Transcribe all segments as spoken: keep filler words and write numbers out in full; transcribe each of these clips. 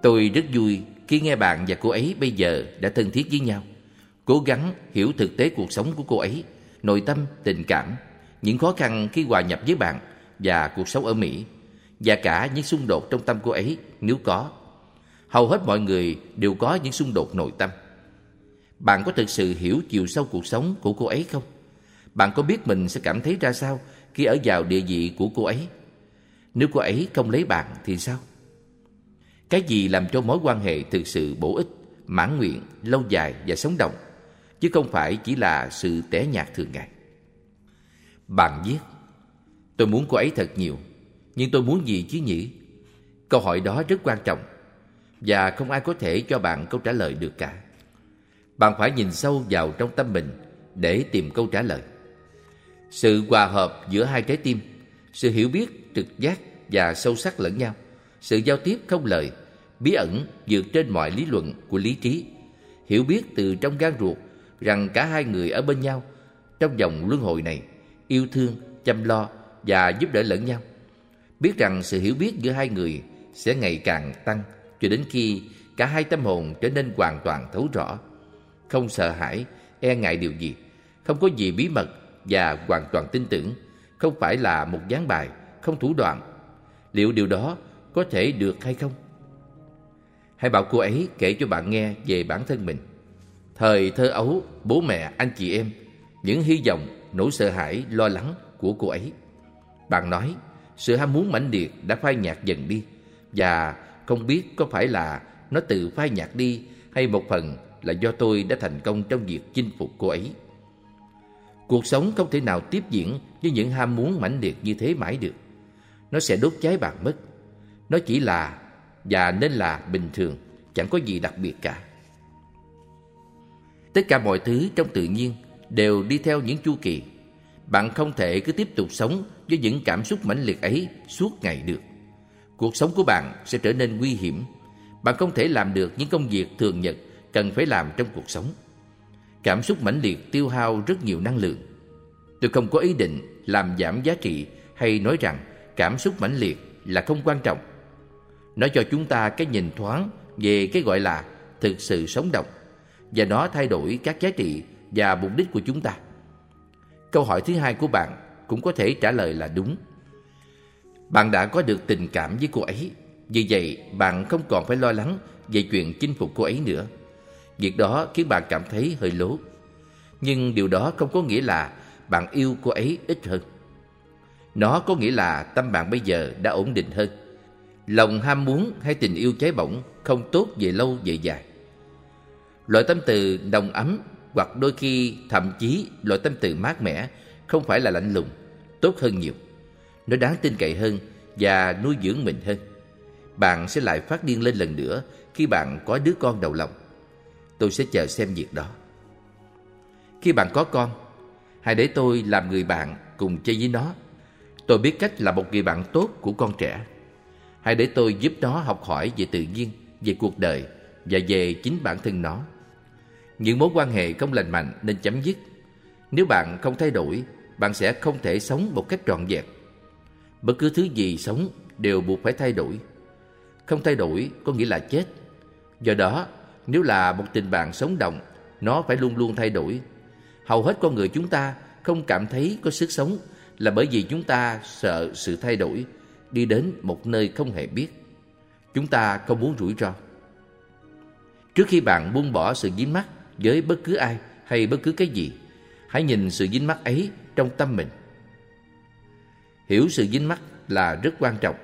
Tôi rất vui khi nghe bạn và cô ấy bây giờ đã thân thiết với nhau, cố gắng hiểu thực tế cuộc sống của cô ấy, nội tâm, tình cảm, những khó khăn khi hòa nhập với bạn và cuộc sống ở Mỹ, và cả những xung đột trong tâm cô ấy nếu có. Hầu hết mọi người đều có những xung đột nội tâm. Bạn có thực sự hiểu chiều sâu cuộc sống của cô ấy không? Bạn có biết mình sẽ cảm thấy ra sao khi ở vào địa vị của cô ấy? Nếu cô ấy không lấy bạn thì sao? Cái gì làm cho mối quan hệ thực sự bổ ích, mãn nguyện, lâu dài và sống động, chứ không phải chỉ là sự tẻ nhạt thường ngày? Bạn viết: tôi muốn cô ấy thật nhiều, nhưng tôi muốn gì chứ nhỉ? Câu hỏi đó rất quan trọng, và không ai có thể cho bạn câu trả lời được cả. Bạn phải nhìn sâu vào trong tâm mình để tìm câu trả lời. Sự hòa hợp giữa hai trái tim, sự hiểu biết, trực giác và sâu sắc lẫn nhau, sự giao tiếp không lời, bí ẩn vượt trên mọi lý luận của lý trí, hiểu biết từ trong gan ruột rằng cả hai người ở bên nhau trong vòng luân hồi này, yêu thương, chăm lo và giúp đỡ lẫn nhau. Biết rằng sự hiểu biết giữa hai người sẽ ngày càng tăng cho đến khi cả hai tâm hồn trở nên hoàn toàn thấu rõ, không sợ hãi, e ngại điều gì, không có gì bí mật và hoàn toàn tin tưởng, không phải là một ván bài, không thủ đoạn. Liệu điều đó có thể được hay không? Hãy bảo cô ấy kể cho bạn nghe về bản thân mình. Thời thơ ấu, bố mẹ, anh chị em, những hy vọng, nỗi sợ hãi, lo lắng của cô ấy. Bạn nói sự ham muốn mãnh liệt đã phai nhạt dần đi, và không biết có phải là nó tự phai nhạt đi hay một phần là do tôi đã thành công trong việc chinh phục cô ấy. Cuộc sống không thể nào tiếp diễn với những ham muốn mãnh liệt như thế mãi được. Nó sẽ đốt cháy bạn mất. Nó chỉ là và nên là bình thường, chẳng có gì đặc biệt cả. Tất cả mọi thứ trong tự nhiên đều đi theo những chu kỳ. Bạn không thể cứ tiếp tục sống với những cảm xúc mãnh liệt ấy suốt ngày được. Cuộc sống của bạn sẽ trở nên nguy hiểm. Bạn không thể làm được những công việc thường nhật cần phải làm trong cuộc sống. Cảm xúc mãnh liệt tiêu hao rất nhiều năng lượng. Tôi không có ý định làm giảm giá trị hay nói rằng cảm xúc mãnh liệt là không quan trọng. Nó cho chúng ta cái nhìn thoáng về cái gọi là thực sự sống động, và nó thay đổi các giá trị và mục đích của chúng ta. Câu hỏi thứ hai của bạn cũng có thể trả lời là đúng. Bạn đã có được tình cảm với cô ấy, vì vậy bạn không còn phải lo lắng về chuyện chinh phục cô ấy nữa. Việc đó khiến bạn cảm thấy hơi lố. Nhưng điều đó không có nghĩa là bạn yêu cô ấy ít hơn. Nó có nghĩa là tâm bạn bây giờ đã ổn định hơn. Lòng ham muốn hay tình yêu cháy bỏng không tốt về lâu về dài. Loại tâm từ nồng ấm hoặc đôi khi thậm chí loại tâm từ mát mẻ không phải là lạnh lùng, tốt hơn nhiều. Nó đáng tin cậy hơn và nuôi dưỡng mình hơn. Bạn sẽ lại phát điên lên lần nữa khi bạn có đứa con đầu lòng. Tôi sẽ chờ xem việc đó. Khi bạn có con, hãy để tôi làm người bạn cùng chơi với nó. Tôi biết cách là một người bạn tốt của con trẻ. Hãy để tôi giúp nó học hỏi về tự nhiên, về cuộc đời và về chính bản thân nó. Những mối quan hệ không lành mạnh nên chấm dứt. Nếu bạn không thay đổi, bạn sẽ không thể sống một cách trọn vẹn. Bất cứ thứ gì sống đều buộc phải thay đổi. Không thay đổi có nghĩa là chết. Do đó, nếu là một tình bạn sống động, nó phải luôn luôn thay đổi. Hầu hết con người chúng ta không cảm thấy có sức sống là bởi vì chúng ta sợ sự thay đổi, đi đến một nơi không hề biết. Chúng ta không muốn rủi ro. Trước khi bạn buông bỏ sự dính mắc với bất cứ ai hay bất cứ cái gì, hãy nhìn sự dính mắc ấy trong tâm mình. Hiểu sự dính mắc là rất quan trọng.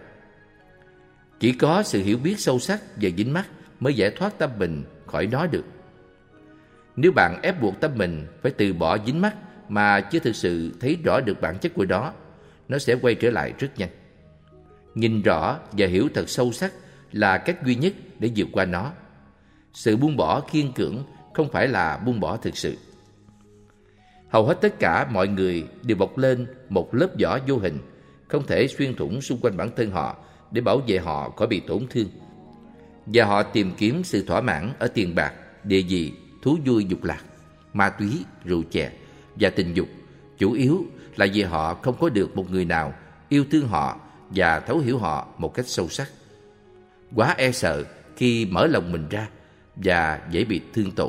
Chỉ có sự hiểu biết sâu sắc về dính mắc mới giải thoát tâm mình khỏi nó được. Nếu bạn ép buộc tâm mình phải từ bỏ dính mắc mà chưa thực sự thấy rõ được bản chất của nó, nó sẽ quay trở lại rất nhanh. Nhìn rõ và hiểu thật sâu sắc là cách duy nhất để vượt qua nó. Sự buông bỏ kiên cưỡng không phải là buông bỏ thực sự. Hầu hết tất cả mọi người đều bọc lên một lớp vỏ vô hình, không thể xuyên thủng xung quanh bản thân họ để bảo vệ họ khỏi bị tổn thương. Và họ tìm kiếm sự thỏa mãn ở tiền bạc, địa vị, thú vui dục lạc, ma túy, rượu chè và tình dục, chủ yếu là vì họ không có được một người nào yêu thương họ và thấu hiểu họ một cách sâu sắc. Quá e sợ khi mở lòng mình ra và dễ bị thương tổn.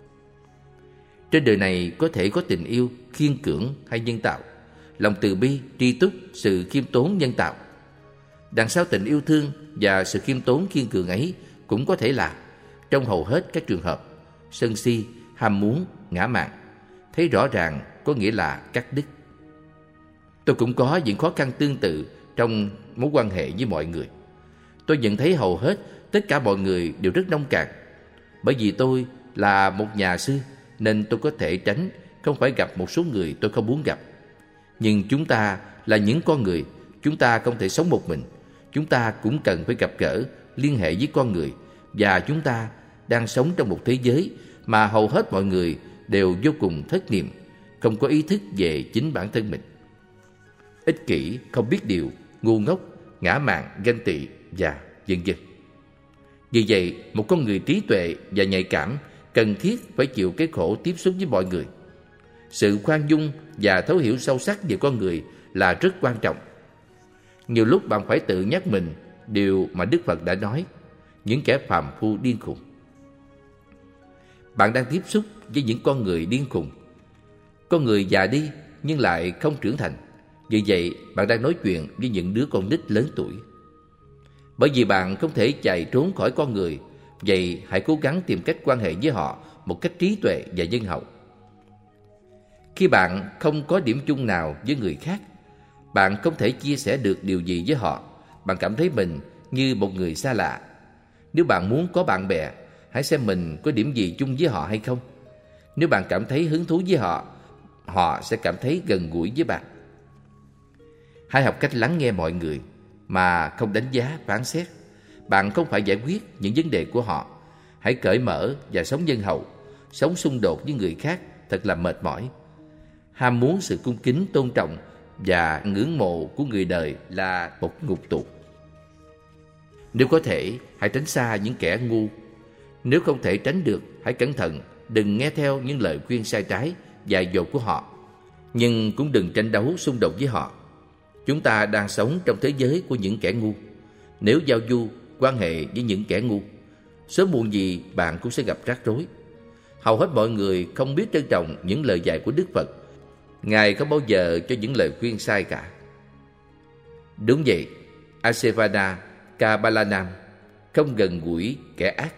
Trên đời này có thể có tình yêu khiên cưỡng hay nhân tạo, lòng từ bi, tri túc, sự khiêm tốn nhân tạo. Đằng sau tình yêu thương và sự khiêm tốn khiên cưỡng ấy cũng có thể là, trong hầu hết các trường hợp, sân si, ham muốn, ngã mạn. Thấy rõ ràng có nghĩa là cắt đứt. Tôi cũng có những khó khăn tương tự trong mối quan hệ với mọi người. Tôi nhận thấy hầu hết tất cả mọi người đều rất nông cạn. Bởi vì tôi là một nhà sư nên tôi có thể tránh không phải gặp một số người tôi không muốn gặp. Nhưng chúng ta là những con người, chúng ta không thể sống một mình. Chúng ta cũng cần phải gặp gỡ, liên hệ với con người. Và chúng ta đang sống trong một thế giới mà hầu hết mọi người đều vô cùng thất niệm, không có ý thức về chính bản thân mình. Ích kỷ, không biết điều, ngu ngốc, ngã mạn, ganh tị và vân vân. Vì vậy, một con người trí tuệ và nhạy cảm cần thiết phải chịu cái khổ tiếp xúc với mọi người. Sự khoan dung và thấu hiểu sâu sắc về con người là rất quan trọng. Nhiều lúc bạn phải tự nhắc mình điều mà Đức Phật đã nói: những kẻ phàm phu điên khùng. Bạn đang tiếp xúc với những con người điên khùng. Con người già đi nhưng lại không trưởng thành. Vì vậy, bạn đang nói chuyện với những đứa con nít lớn tuổi. Bởi vì bạn không thể chạy trốn khỏi con người, vậy hãy cố gắng tìm cách quan hệ với họ một cách trí tuệ và nhân hậu. Khi bạn không có điểm chung nào với người khác, bạn không thể chia sẻ được điều gì với họ. Bạn cảm thấy mình như một người xa lạ. Nếu bạn muốn có bạn bè, hãy xem mình có điểm gì chung với họ hay không. Nếu bạn cảm thấy hứng thú với họ, họ sẽ cảm thấy gần gũi với bạn. Hãy học cách lắng nghe mọi người mà không đánh giá, phán xét. Bạn không phải giải quyết những vấn đề của họ. Hãy cởi mở và sống nhân hậu. Sống xung đột với người khác thật là mệt mỏi. Ham muốn sự cung kính, tôn trọng và ngưỡng mộ của người đời là một ngục tù. Nếu có thể, hãy tránh xa những kẻ ngu. Nếu không thể tránh được, hãy cẩn thận, đừng nghe theo những lời khuyên sai trái, dại dột của họ. Nhưng cũng đừng tranh đấu xung đột với họ. Chúng ta đang sống trong thế giới của những kẻ ngu. Nếu giao du, quan hệ với những kẻ ngu, sớm muộn gì bạn cũng sẽ gặp rắc rối. Hầu hết mọi người không biết trân trọng những lời dạy của Đức Phật. Ngài không bao giờ cho những lời khuyên sai cả. Đúng vậy, Asevada Kabbalanam không gần gũi kẻ ác.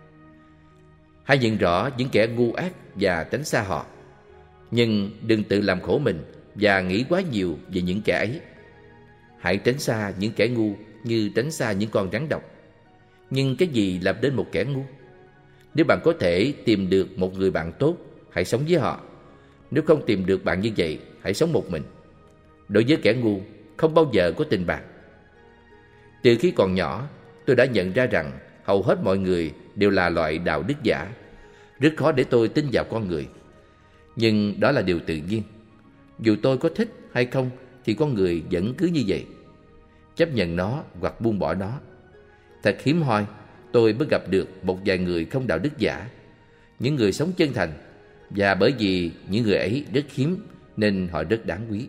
Hãy nhận rõ những kẻ ngu ác và tránh xa họ. Nhưng đừng tự làm khổ mình và nghĩ quá nhiều về những kẻ ấy. Hãy tránh xa những kẻ ngu như tránh xa những con rắn độc. Nhưng cái gì làm đến một kẻ ngu? Nếu bạn có thể tìm được một người bạn tốt, hãy sống với họ. Nếu không tìm được bạn như vậy, hãy sống một mình. Đối với kẻ ngu, không bao giờ có tình bạn. Từ khi còn nhỏ, tôi đã nhận ra rằng hầu hết mọi người đều là loại đạo đức giả. Rất khó để tôi tin vào con người. Nhưng đó là điều tự nhiên. Dù tôi có thích hay không thì con người vẫn cứ như vậy. Chấp nhận nó hoặc buông bỏ nó. Thật hiếm hoi, tôi mới gặp được một vài người không đạo đức giả, những người sống chân thành. Và bởi vì những người ấy rất hiếm nên họ rất đáng quý.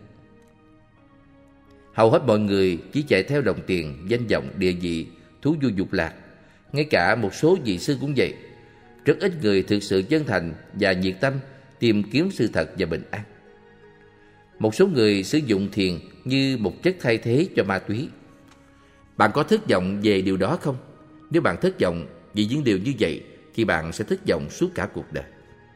Hầu hết mọi người chỉ chạy theo đồng tiền, danh vọng, địa vị, thú vui dục lạc. Ngay cả một số vị sư cũng vậy. Rất ít người thực sự chân thành và nhiệt tâm tìm kiếm sự thật và bình an. Một số người sử dụng thiền như một chất thay thế cho ma túy. Bạn có thất vọng về điều đó không? Nếu bạn thất vọng vì những điều như vậy thì bạn sẽ thất vọng suốt cả cuộc đời.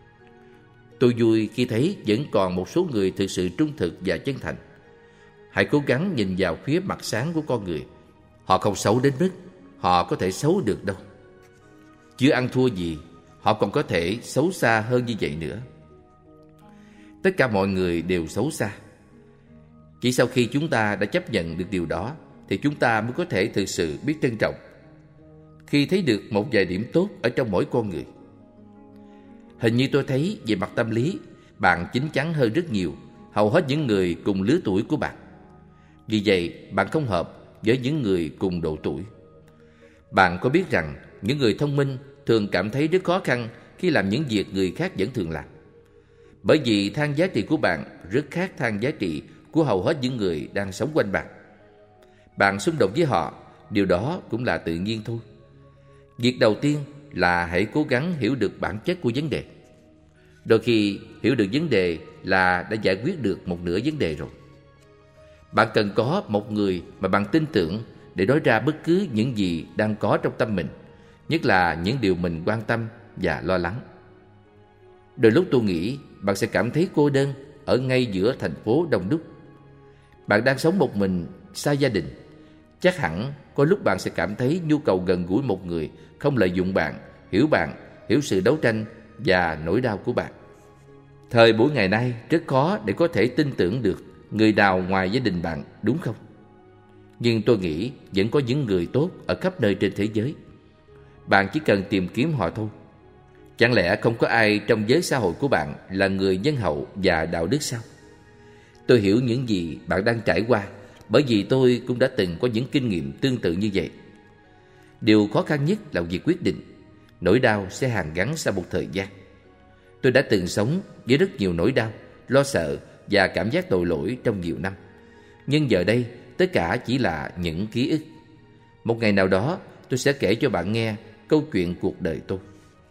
Tôi vui khi thấy vẫn còn một số người thực sự trung thực và chân thành. Hãy cố gắng nhìn vào phía mặt sáng của con người. Họ không xấu đến mức họ có thể xấu được đâu. Chưa ăn thua gì, họ còn có thể xấu xa hơn như vậy nữa. Tất cả mọi người đều xấu xa. Chỉ sau khi chúng ta đã chấp nhận được điều đó thì chúng ta mới có thể thực sự biết trân trọng. Khi thấy được một vài điểm tốt ở trong mỗi con người. Hình như tôi thấy về mặt tâm lý, bạn chín chắn hơn rất nhiều hầu hết những người cùng lứa tuổi của bạn. Vì vậy, bạn không hợp với những người cùng độ tuổi. Bạn có biết rằng những người thông minh thường cảm thấy rất khó khăn khi làm những việc người khác vẫn thường làm. Bởi vì thang giá trị của bạn rất khác thang giá trị của hầu hết những người đang sống quanh bạn. Bạn xung đột với họ, điều đó cũng là tự nhiên thôi. Việc đầu tiên là hãy cố gắng hiểu được bản chất của vấn đề. Đôi khi hiểu được vấn đề là đã giải quyết được một nửa vấn đề rồi. Bạn cần có một người mà bạn tin tưởng để nói ra bất cứ những gì đang có trong tâm mình, nhất là những điều mình quan tâm và lo lắng. Đôi lúc tôi nghĩ bạn sẽ cảm thấy cô đơn ở ngay giữa thành phố đông đúc. Bạn đang sống một mình, xa gia đình. Chắc hẳn có lúc bạn sẽ cảm thấy nhu cầu gần gũi một người không lợi dụng bạn, hiểu bạn, hiểu sự đấu tranh và nỗi đau của bạn. Thời buổi ngày nay rất khó để có thể tin tưởng được người nào ngoài gia đình bạn, đúng không? Nhưng tôi nghĩ vẫn có những người tốt ở khắp nơi trên thế giới. Bạn chỉ cần tìm kiếm họ thôi. Chẳng lẽ không có ai trong giới xã hội của bạn là người nhân hậu và đạo đức sao? Tôi hiểu những gì bạn đang trải qua, bởi vì tôi cũng đã từng có những kinh nghiệm tương tự như vậy. Điều khó khăn nhất là việc quyết định. Nỗi đau sẽ hàn gắn sau một thời gian. Tôi đã từng sống với rất nhiều nỗi đau, lo sợ và cảm giác tội lỗi trong nhiều năm. Nhưng giờ đây, tất cả chỉ là những ký ức. Một ngày nào đó, tôi sẽ kể cho bạn nghe câu chuyện cuộc đời tôi.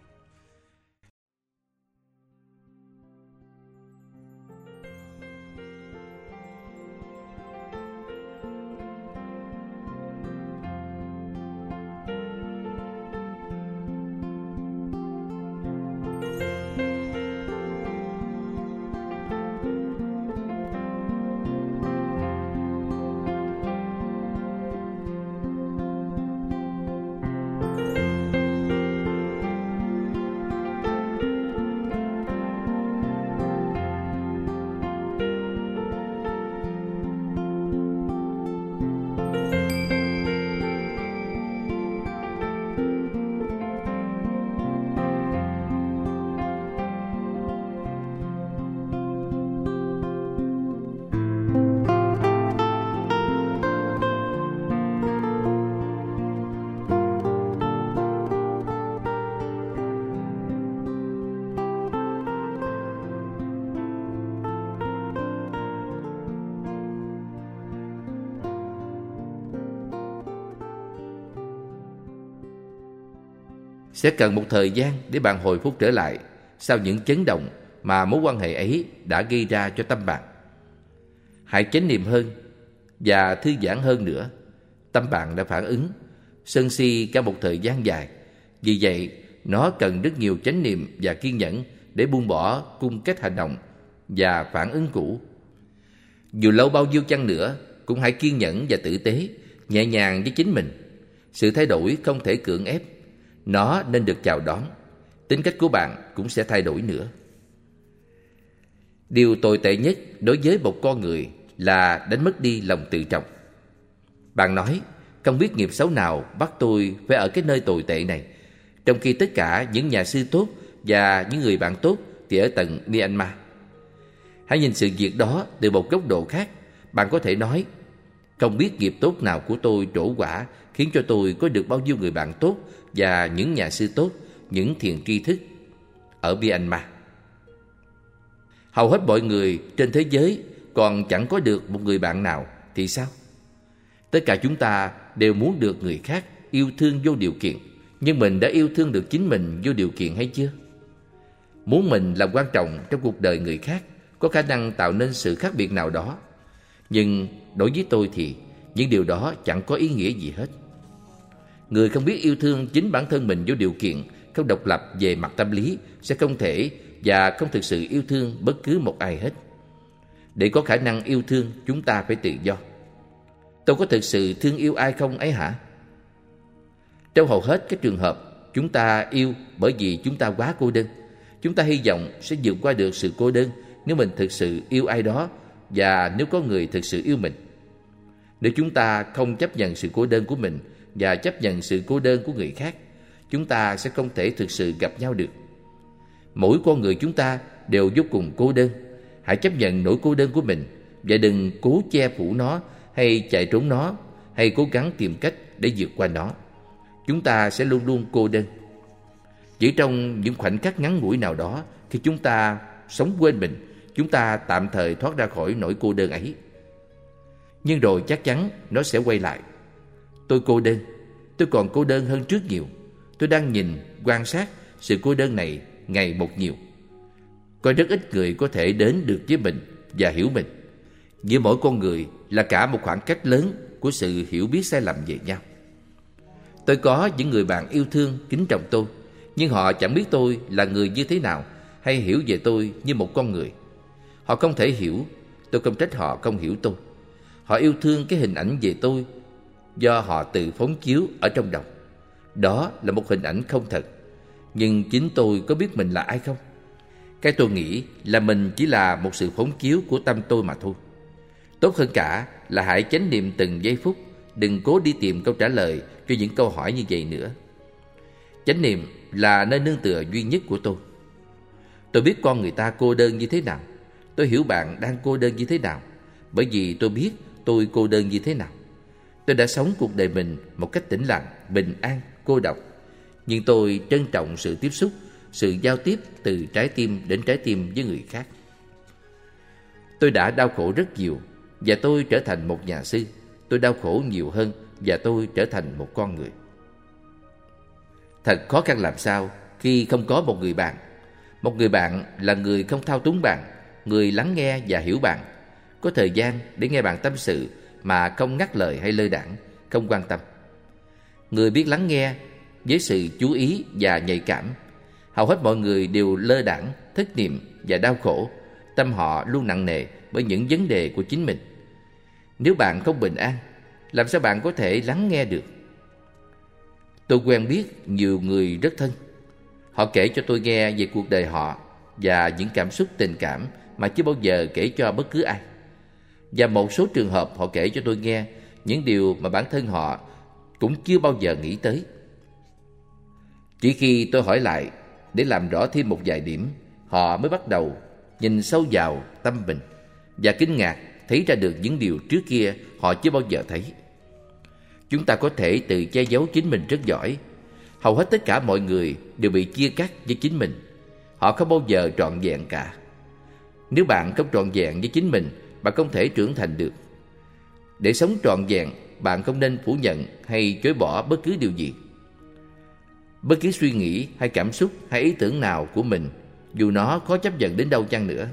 Sẽ cần một thời gian để bạn hồi phục trở lại sau những chấn động mà mối quan hệ ấy đã gây ra cho tâm bạn. Hãy chánh niệm hơn và thư giãn hơn nữa. Tâm bạn đã phản ứng sân si cả một thời gian dài. Vì vậy, nó cần rất nhiều chánh niệm và kiên nhẫn để buông bỏ cung cách hành động và phản ứng cũ. Dù lâu bao nhiêu chăng nữa, cũng hãy kiên nhẫn và tử tế, nhẹ nhàng với chính mình. Sự thay đổi không thể cưỡng ép. Nó nên được chào đón. Tính cách của bạn cũng sẽ thay đổi nữa. Điều tồi tệ nhất đối với một con người là đánh mất đi lòng tự trọng. Bạn nói, không biết nghiệp xấu nào bắt tôi phải ở cái nơi tồi tệ này, trong khi tất cả những nhà sư tốt và những người bạn tốt thì ở tận Myanmar. Hãy nhìn sự việc đó từ một góc độ khác. Bạn có thể nói, không biết nghiệp tốt nào của tôi trổ quả khiến cho tôi có được bao nhiêu người bạn tốt và những nhà sư tốt, những thiền tri thức ở Myanmar. Hầu hết mọi người trên thế giới còn chẳng có được một người bạn nào thì sao? Tất cả chúng ta đều muốn được người khác yêu thương vô điều kiện. Nhưng mình đã yêu thương được chính mình vô điều kiện hay chưa? Muốn mình là quan trọng trong cuộc đời người khác có khả năng tạo nên sự khác biệt nào đó. Nhưng đối với tôi thì những điều đó chẳng có ý nghĩa gì hết. Người không biết yêu thương chính bản thân mình vô điều kiện, không độc lập về mặt tâm lý, sẽ không thể và không thực sự yêu thương bất cứ một ai hết. Để có khả năng yêu thương, chúng ta phải tự do. Tôi có thực sự thương yêu ai không ấy hả? Trong hầu hết các trường hợp, chúng ta yêu bởi vì chúng ta quá cô đơn. Chúng ta hy vọng sẽ vượt qua được sự cô đơn nếu mình thực sự yêu ai đó và nếu có người thực sự yêu mình. Nếu chúng ta không chấp nhận sự cô đơn của mình và chấp nhận sự cô đơn của người khác, chúng ta sẽ không thể thực sự gặp nhau được. Mỗi con người chúng ta đều vô cùng cô đơn. Hãy chấp nhận nỗi cô đơn của mình và đừng cố che phủ nó hay chạy trốn nó hay cố gắng tìm cách để vượt qua nó. Chúng ta sẽ luôn luôn cô đơn. Chỉ trong những khoảnh khắc ngắn ngủi nào đó, khi chúng ta sống quên mình, chúng ta tạm thời thoát ra khỏi nỗi cô đơn ấy. Nhưng rồi chắc chắn nó sẽ quay lại. Tôi cô đơn, tôi còn cô đơn hơn trước nhiều. Tôi đang nhìn, quan sát sự cô đơn này ngày một nhiều. Có rất ít người có thể đến được với mình và hiểu mình. Giữa mỗi con người là cả một khoảng cách lớn của sự hiểu biết sai lầm về nhau. Tôi có những người bạn yêu thương, kính trọng tôi, nhưng họ chẳng biết tôi là người như thế nào hay hiểu về tôi như một con người. Họ không thể hiểu, tôi không trách họ không hiểu tôi. Họ yêu thương cái hình ảnh về tôi do họ tự phóng chiếu ở trong đầu. Đó là một hình ảnh không thật. Nhưng chính tôi có biết mình là ai không? Cái tôi nghĩ là mình chỉ là một sự phóng chiếu của tâm tôi mà thôi. Tốt hơn cả là hãy chánh niệm từng giây phút. Đừng cố đi tìm câu trả lời cho những câu hỏi như vậy nữa. Chánh niệm là nơi nương tựa duy nhất của tôi. Tôi biết con người ta cô đơn như thế nào. Tôi hiểu bạn đang cô đơn như thế nào, bởi vì tôi biết tôi cô đơn như thế nào. Tôi đã sống cuộc đời mình một cách tĩnh lặng, bình an, cô độc. Nhưng tôi trân trọng sự tiếp xúc, sự giao tiếp từ trái tim đến trái tim với người khác. Tôi đã đau khổ rất nhiều và tôi trở thành một nhà sư. Tôi đau khổ nhiều hơn và tôi trở thành một con người. Thật khó khăn làm sao khi không có một người bạn. Một người bạn là người không thao túng bạn, người lắng nghe và hiểu bạn, có thời gian để nghe bạn tâm sự mà không ngắt lời hay lơ đãng, không quan tâm. Người biết lắng nghe với sự chú ý và nhạy cảm. Hầu hết mọi người đều lơ đãng, thất niệm và đau khổ. Tâm họ luôn nặng nề bởi những vấn đề của chính mình. Nếu bạn không bình an, làm sao bạn có thể lắng nghe được? Tôi quen biết nhiều người rất thân. Họ kể cho tôi nghe về cuộc đời họ và những cảm xúc tình cảm mà chưa bao giờ kể cho bất cứ ai. Và một số trường hợp họ kể cho tôi nghe những điều mà bản thân họ cũng chưa bao giờ nghĩ tới. Chỉ khi tôi hỏi lại để làm rõ thêm một vài điểm, họ mới bắt đầu nhìn sâu vào tâm mình và kinh ngạc thấy ra được những điều trước kia họ chưa bao giờ thấy. Chúng ta có thể tự che giấu chính mình rất giỏi. Hầu hết tất cả mọi người đều bị chia cắt với chính mình. Họ không bao giờ trọn vẹn cả. Nếu bạn không trọn vẹn với chính mình, bạn không thể trưởng thành được. Để sống trọn vẹn, bạn không nên phủ nhận hay chối bỏ bất cứ điều gì. Bất cứ suy nghĩ hay cảm xúc hay ý tưởng nào của mình, dù nó khó chấp nhận đến đâu chăng nữa.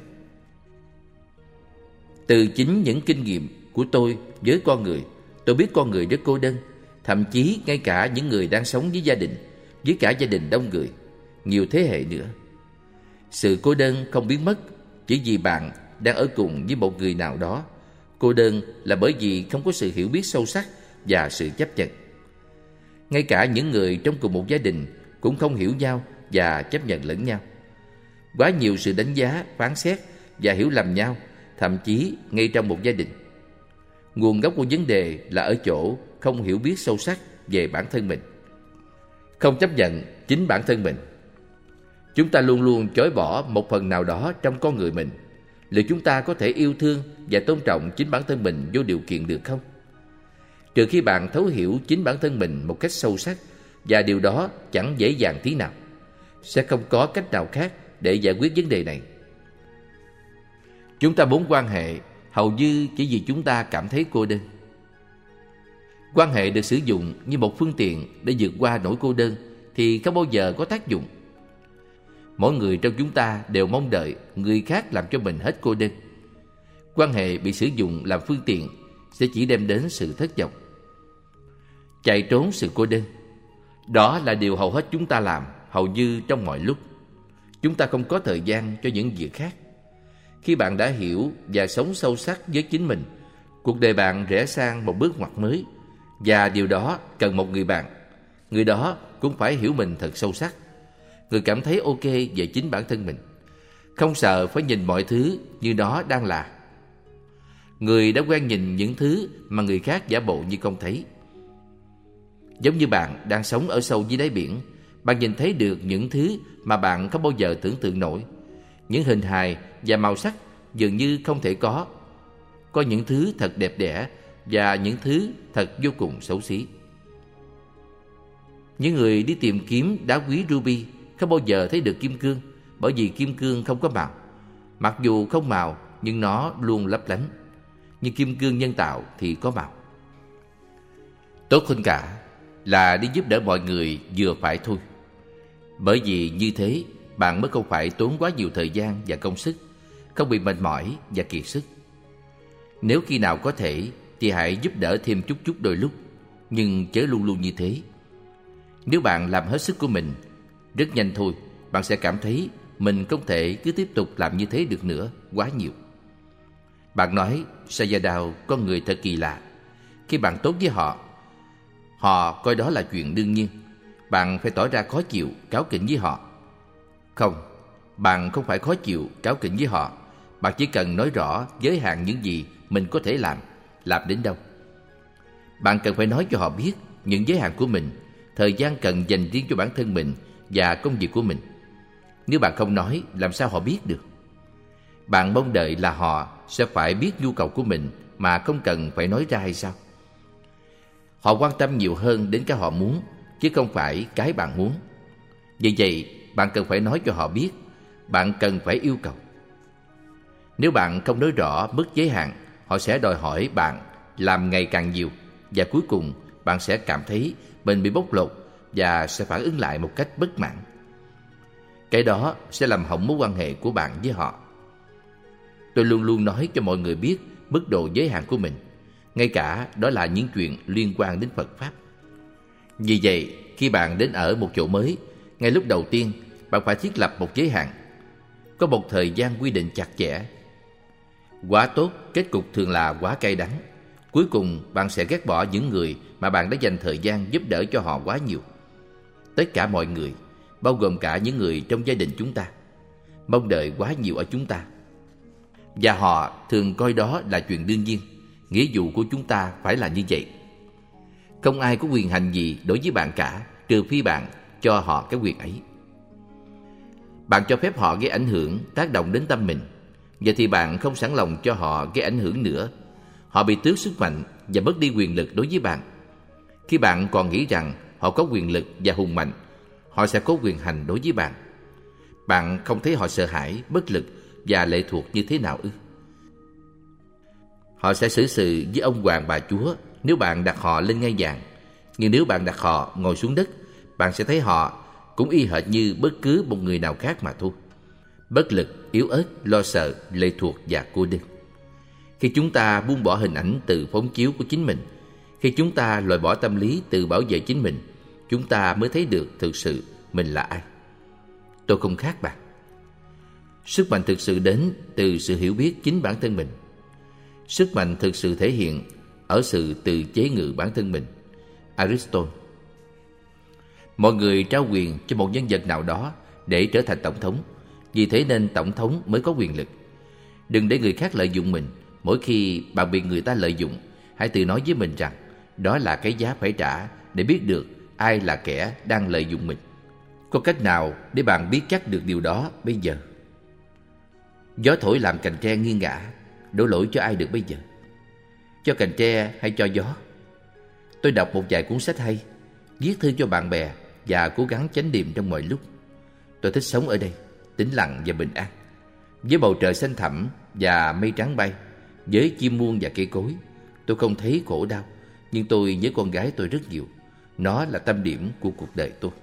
Từ chính những kinh nghiệm của tôi với con người, tôi biết con người rất cô đơn. Thậm chí ngay cả những người đang sống với gia đình, với cả gia đình đông người, nhiều thế hệ nữa. Sự cô đơn không biến mất chỉ vì bạn đang ở cùng với một người nào đó. Cô đơn là bởi vì không có sự hiểu biết sâu sắc và sự chấp nhận. Ngay cả những người trong cùng một gia đình cũng không hiểu nhau và chấp nhận lẫn nhau. Quá nhiều sự đánh giá, phán xét và hiểu lầm nhau, thậm chí ngay trong một gia đình. Nguồn gốc của vấn đề là ở chỗ không hiểu biết sâu sắc về bản thân mình, không chấp nhận chính bản thân mình. Chúng ta luôn luôn chối bỏ một phần nào đó trong con người mình. Liệu chúng ta có thể yêu thương và tôn trọng chính bản thân mình vô điều kiện được không? Trừ khi bạn thấu hiểu chính bản thân mình một cách sâu sắc, và điều đó chẳng dễ dàng tí nào, sẽ không có cách nào khác để giải quyết vấn đề này. Chúng ta muốn quan hệ hầu như chỉ vì chúng ta cảm thấy cô đơn. Quan hệ được sử dụng như một phương tiện để vượt qua nỗi cô đơn thì không bao giờ có tác dụng. Mỗi người trong chúng ta đều mong đợi người khác làm cho mình hết cô đơn. Quan hệ bị sử dụng làm phương tiện sẽ chỉ đem đến sự thất vọng, chạy trốn sự cô đơn. Đó là điều hầu hết chúng ta làm hầu như trong mọi lúc. Chúng ta không có thời gian cho những việc khác. Khi bạn đã hiểu và sống sâu sắc với chính mình, cuộc đời bạn rẽ sang một bước ngoặt mới. Và điều đó cần một người bạn. Người đó cũng phải hiểu mình thật sâu sắc. Người cảm thấy ok về chính bản thân mình, không sợ phải nhìn mọi thứ như nó đang là. Người đã quen nhìn những thứ mà người khác giả bộ như không thấy. Giống như bạn đang sống ở sâu dưới đáy biển, bạn nhìn thấy được những thứ mà bạn không bao giờ tưởng tượng nổi. Những hình hài và màu sắc dường như không thể có. Có những thứ thật đẹp đẽ và những thứ thật vô cùng xấu xí. Những người đi tìm kiếm đá quý ruby không bao giờ thấy được kim cương, bởi vì kim cương không có màu. Mặc dù không màu nhưng nó luôn lấp lánh. Nhưng kim cương nhân tạo thì có màu. Tốt hơn cả, là đi giúp đỡ mọi người vừa phải thôi. Bởi vì như thế, bạn mới không phải tốn quá nhiều thời gian và công sức, không bị mệt mỏi và kiệt sức. Nếu khi nào có thể thì hãy giúp đỡ thêm chút chút đôi lúc, nhưng chớ luôn luôn như thế. Nếu bạn làm hết sức của mình, rất nhanh thôi bạn sẽ cảm thấy mình không thể cứ tiếp tục làm như thế được nữa, quá nhiều. Bạn nói, Sayadaw, con người thật kỳ lạ. Khi bạn tốt với họ, họ coi đó là chuyện đương nhiên. Bạn phải tỏ ra khó chịu, cáu kỉnh với họ. Không, bạn không phải khó chịu, cáu kỉnh với họ. Bạn chỉ cần nói rõ giới hạn những gì mình có thể làm, làm đến đâu. Bạn cần phải nói cho họ biết những giới hạn của mình, thời gian cần dành riêng cho bản thân mình và công việc của mình. Nếu bạn không nói, làm sao họ biết được? Bạn mong đợi là họ sẽ phải biết nhu cầu của mình mà không cần phải nói ra hay sao? Họ quan tâm nhiều hơn đến cái họ muốn, chứ không phải cái bạn muốn. Vì vậy, bạn cần phải nói cho họ biết, bạn cần phải yêu cầu. Nếu bạn không nói rõ mức giới hạn, họ sẽ đòi hỏi bạn làm ngày càng nhiều, và cuối cùng bạn sẽ cảm thấy mình bị bóc lột và sẽ phản ứng lại một cách bất mãn. Cái đó sẽ làm hỏng mối quan hệ của bạn với họ. Tôi luôn luôn nói cho mọi người biết mức độ giới hạn của mình, ngay cả đó là những chuyện liên quan đến Phật Pháp. Vì vậy, khi bạn đến ở một chỗ mới, ngay lúc đầu tiên, bạn phải thiết lập một giới hạn. Có một thời gian quy định chặt chẽ. Quá tốt, kết cục thường là quá cay đắng. Cuối cùng, bạn sẽ ghét bỏ những người mà bạn đã dành thời gian giúp đỡ cho họ quá nhiều. Tất cả mọi người, bao gồm cả những người trong gia đình chúng ta, mong đợi quá nhiều ở chúng ta. Và họ thường coi đó là chuyện đương nhiên. Nghĩa vụ của chúng ta phải là như vậy. Không ai có quyền hành gì đối với bạn cả, trừ phi bạn cho họ cái quyền ấy. Bạn cho phép họ gây ảnh hưởng, tác động đến tâm mình. Vậy thì bạn không sẵn lòng cho họ gây ảnh hưởng nữa. Họ bị tước sức mạnh và mất đi quyền lực đối với bạn. Khi bạn còn nghĩ rằng họ có quyền lực và hùng mạnh, họ sẽ có quyền hành đối với bạn. Bạn không thấy họ sợ hãi, bất lực và lệ thuộc như thế nào ư? Họ sẽ xử sự với ông hoàng bà chúa nếu bạn đặt họ lên ngai vàng. Nhưng nếu bạn đặt họ ngồi xuống đất, bạn sẽ thấy họ cũng y hệt như bất cứ một người nào khác mà thôi. Bất lực, yếu ớt, lo sợ, lệ thuộc và cô đơn. Khi chúng ta buông bỏ hình ảnh từ phóng chiếu của chính mình, khi chúng ta loại bỏ tâm lý tự bảo vệ chính mình, chúng ta mới thấy được thực sự mình là ai. Tôi không khác bạn. Sức mạnh thực sự đến từ sự hiểu biết chính bản thân mình. Sức mạnh thực sự thể hiện ở sự tự chế ngự bản thân mình. Aristotle. Mọi người trao quyền cho một nhân vật nào đó để trở thành tổng thống. Vì thế nên tổng thống mới có quyền lực. Đừng để người khác lợi dụng mình. Mỗi khi bạn bị người ta lợi dụng, hãy tự nói với mình rằng đó là cái giá phải trả để biết được ai là kẻ đang lợi dụng mình. Có cách nào để bạn biết chắc được điều đó bây giờ? Gió thổi làm cành tre nghiêng ngả, đổ lỗi cho ai được bây giờ? Cho cành tre hay cho gió? Tôi đọc một vài cuốn sách hay, viết thư cho bạn bè và cố gắng chánh niệm trong mọi lúc. Tôi thích sống ở đây, tĩnh lặng và bình an, với bầu trời xanh thẳm và mây trắng bay, với chim muông và cây cối. Tôi không thấy khổ đau, nhưng tôi nhớ con gái tôi rất nhiều. Nó là tâm điểm của cuộc đời tôi.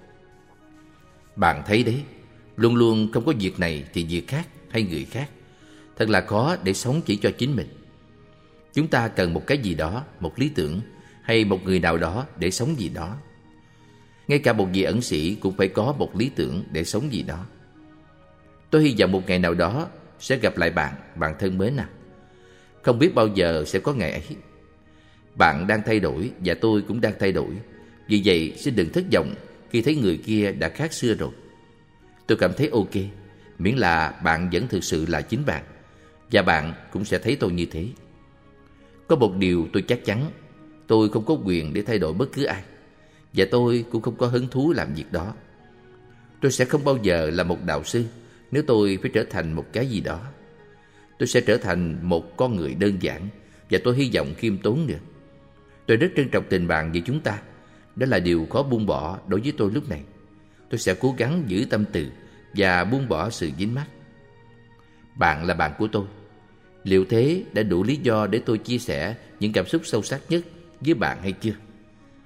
Bạn thấy đấy, luôn luôn không có việc này thì việc khác hay người khác. Thật là khó để sống chỉ cho chính mình. Chúng ta cần một cái gì đó, một lý tưởng hay một người nào đó để sống gì đó. Ngay cả một vị ẩn sĩ cũng phải có một lý tưởng để sống gì đó. Tôi hy vọng một ngày nào đó sẽ gặp lại bạn, bạn thân mến nào. Không biết bao giờ sẽ có ngày ấy. Bạn đang thay đổi và tôi cũng đang thay đổi. Vì vậy xin đừng thất vọng khi thấy người kia đã khác xưa rồi. Tôi cảm thấy ok, miễn là bạn vẫn thực sự là chính bạn. Và bạn cũng sẽ thấy tôi như thế. Có một điều tôi chắc chắn, tôi không có quyền để thay đổi bất cứ ai. Và tôi cũng không có hứng thú làm việc đó. Tôi sẽ không bao giờ là một đạo sư nếu tôi phải trở thành một cái gì đó. Tôi sẽ trở thành một con người đơn giản, và tôi hy vọng khiêm tốn nữa. Tôi rất trân trọng tình bạn với chúng ta. Đó là điều khó buông bỏ đối với tôi lúc này. Tôi sẽ cố gắng giữ tâm từ và buông bỏ sự dính mắc. Bạn là bạn của tôi. Liệu thế đã đủ lý do để tôi chia sẻ những cảm xúc sâu sắc nhất với bạn hay chưa?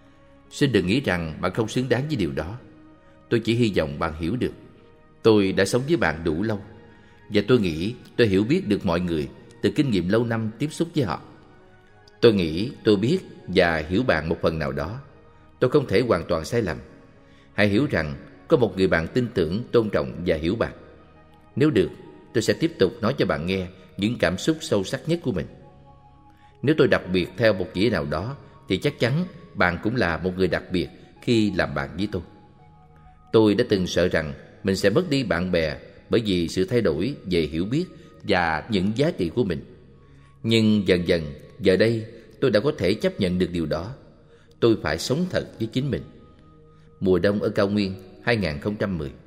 Xin đừng nghĩ rằng bạn không xứng đáng với điều đó. Tôi chỉ hy vọng bạn hiểu được. Tôi đã sống với bạn đủ lâu, và tôi nghĩ tôi hiểu biết được mọi người từ kinh nghiệm lâu năm tiếp xúc với họ. Tôi nghĩ tôi biết và hiểu bạn một phần nào đó. Tôi không thể hoàn toàn sai lầm. Hãy hiểu rằng có một người bạn tin tưởng, tôn trọng và hiểu bạn. Nếu được, tôi sẽ tiếp tục nói cho bạn nghe những cảm xúc sâu sắc nhất của mình. Nếu tôi đặc biệt theo một nghĩa nào đó, thì chắc chắn bạn cũng là một người đặc biệt khi làm bạn với tôi. Tôi đã từng sợ rằng mình sẽ mất đi bạn bè bởi vì sự thay đổi về hiểu biết và những giá trị của mình. Nhưng dần dần, giờ đây tôi đã có thể chấp nhận được điều đó. Tôi phải sống thật với chính mình. Mùa đông ở cao nguyên hai không một không